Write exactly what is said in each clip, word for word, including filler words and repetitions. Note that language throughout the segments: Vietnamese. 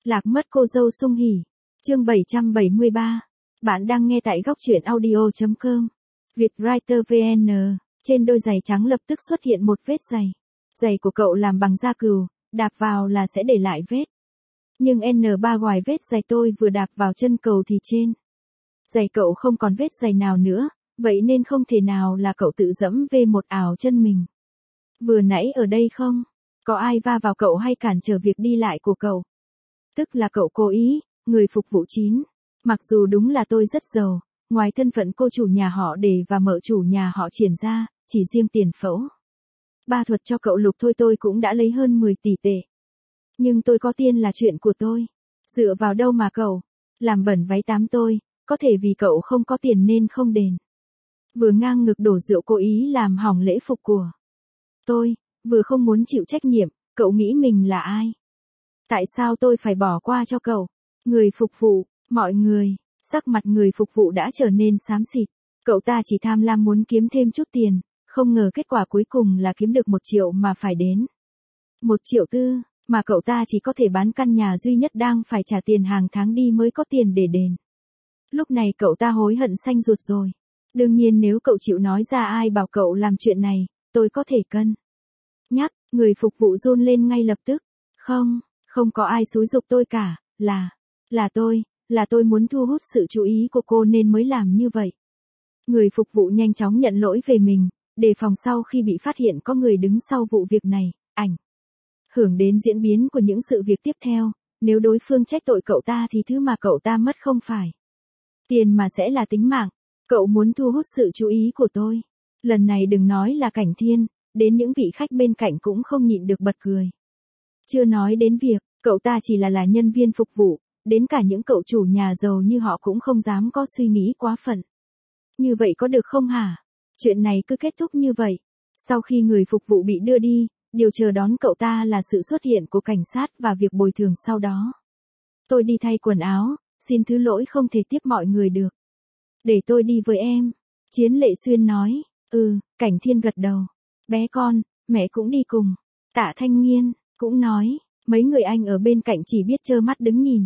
Lạc mất cô dâu sung hỉ. Chương bảy trăm bảy mươi ba. Bạn đang nghe tại góc truyện audio chấm com. Vietwriter vê en. Trên đôi giày trắng lập tức xuất hiện một vết giày. Giày của cậu làm bằng da cừu, đạp vào là sẽ để lại vết. Nhưng en ba ngoài vết giày tôi vừa đạp vào chân cầu thì trên giày cậu không còn vết giày nào nữa, vậy nên không thể nào là cậu tự dẫm về một ảo chân mình. Vừa nãy ở đây không có ai va vào cậu hay cản trở việc đi lại của cậu. Tức là cậu cố ý, người phục vụ chín. Mặc dù đúng là tôi rất giàu, ngoài thân phận cô chủ nhà họ Đề và mợ chủ nhà họ Triển ra, chỉ riêng tiền phẫu ba thuật cho cậu Lục thôi tôi cũng đã lấy hơn mười tỷ tệ. Nhưng tôi có tiền là chuyện của tôi. Dựa vào đâu mà cậu làm bẩn váy tắm tôi, có thể vì cậu không có tiền nên không đền. Vừa ngang ngực đổ rượu cố ý làm hỏng lễ phục của tôi, vừa không muốn chịu trách nhiệm, cậu nghĩ mình là ai? Tại sao tôi phải bỏ qua cho cậu? Người phục vụ, mọi người, sắc mặt người phục vụ đã trở nên xám xịt. Cậu ta chỉ tham lam muốn kiếm thêm chút tiền, không ngờ kết quả cuối cùng là kiếm được một triệu mà phải đến một triệu tư, mà cậu ta chỉ có thể bán căn nhà duy nhất đang phải trả tiền hàng tháng đi mới có tiền để đền. Lúc này cậu ta hối hận xanh ruột rồi. Đương nhiên nếu cậu chịu nói ra ai bảo cậu làm chuyện này, tôi có thể cân nhắc. Người phục vụ run lên ngay lập tức. Không, không có ai xúi giục tôi cả, là, là tôi, là tôi muốn thu hút sự chú ý của cô nên mới làm như vậy. Người phục vụ nhanh chóng nhận lỗi về mình, đề phòng sau khi bị phát hiện có người đứng sau vụ việc này, ảnh hưởng đến diễn biến của những sự việc tiếp theo. Nếu đối phương trách tội cậu ta thì thứ mà cậu ta mất không phải tiền mà sẽ là tính mạng. Cậu muốn thu hút sự chú ý của tôi. Lần này đừng nói là Cảnh Thiên, đến những vị khách bên cạnh cũng không nhịn được bật cười. Chưa nói đến việc, cậu ta chỉ là là nhân viên phục vụ, đến cả những cậu chủ nhà giàu như họ cũng không dám có suy nghĩ quá phận. Như vậy có được không hả? Chuyện này cứ kết thúc như vậy. Sau khi người phục vụ bị đưa đi, điều chờ đón cậu ta là sự xuất hiện của cảnh sát và việc bồi thường sau đó. Tôi đi thay quần áo, xin thứ lỗi không thể tiếp mọi người được. Để tôi đi với em. Chiến Lệ Xuyên nói. Ừ, Cảnh Thiên gật đầu. Bé con, mẹ cũng đi cùng. Tạ Thanh Nghiên cũng nói. Mấy người anh ở bên cạnh chỉ biết trơ mắt đứng nhìn.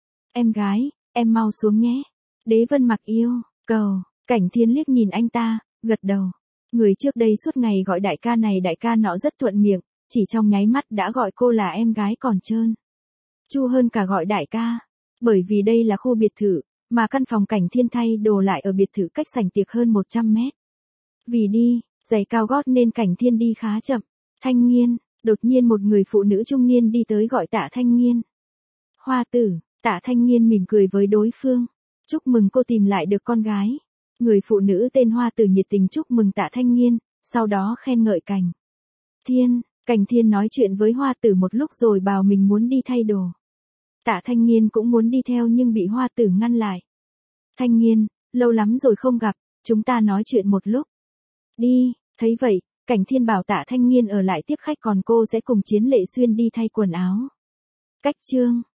Em gái, em mau xuống nhé. Đế Vân Mặc yêu, cầu. Cảnh Thiên liếc nhìn anh ta, gật đầu. Người trước đây suốt ngày gọi đại ca này đại ca nọ rất thuận miệng, chỉ trong nháy mắt đã gọi cô là em gái còn trơn chu hơn cả gọi đại ca. Bởi vì đây là khu biệt thự, mà căn phòng Cảnh Thiên thay đồ lại ở biệt thự cách sảnh tiệc hơn một trăm mét. Vì đi, giày cao gót nên Cảnh Thiên đi khá chậm. Thanh Nghiên, đột nhiên một người phụ nữ trung niên đi tới gọi Tạ Thanh Nghiên. Hoa tử, Tạ Thanh Nghiên mỉm cười với đối phương. Chúc mừng cô tìm lại được con gái. Người phụ nữ tên Hoa tử nhiệt tình chúc mừng Tạ Thanh Nghiên, sau đó khen ngợi Cảnh Thiên. Cảnh Thiên nói chuyện với Hoa tử một lúc rồi bảo mình muốn đi thay đồ. Tạ Thanh Nghiên cũng muốn đi theo nhưng bị Hoa tử ngăn lại. Thanh Nghiên, lâu lắm rồi không gặp, chúng ta nói chuyện một lúc. Đi, thấy vậy, Cảnh Thiên bảo Tạ Thanh Nghiên ở lại tiếp khách còn cô sẽ cùng Chiến Lệ Xuyên đi thay quần áo. Cách chương.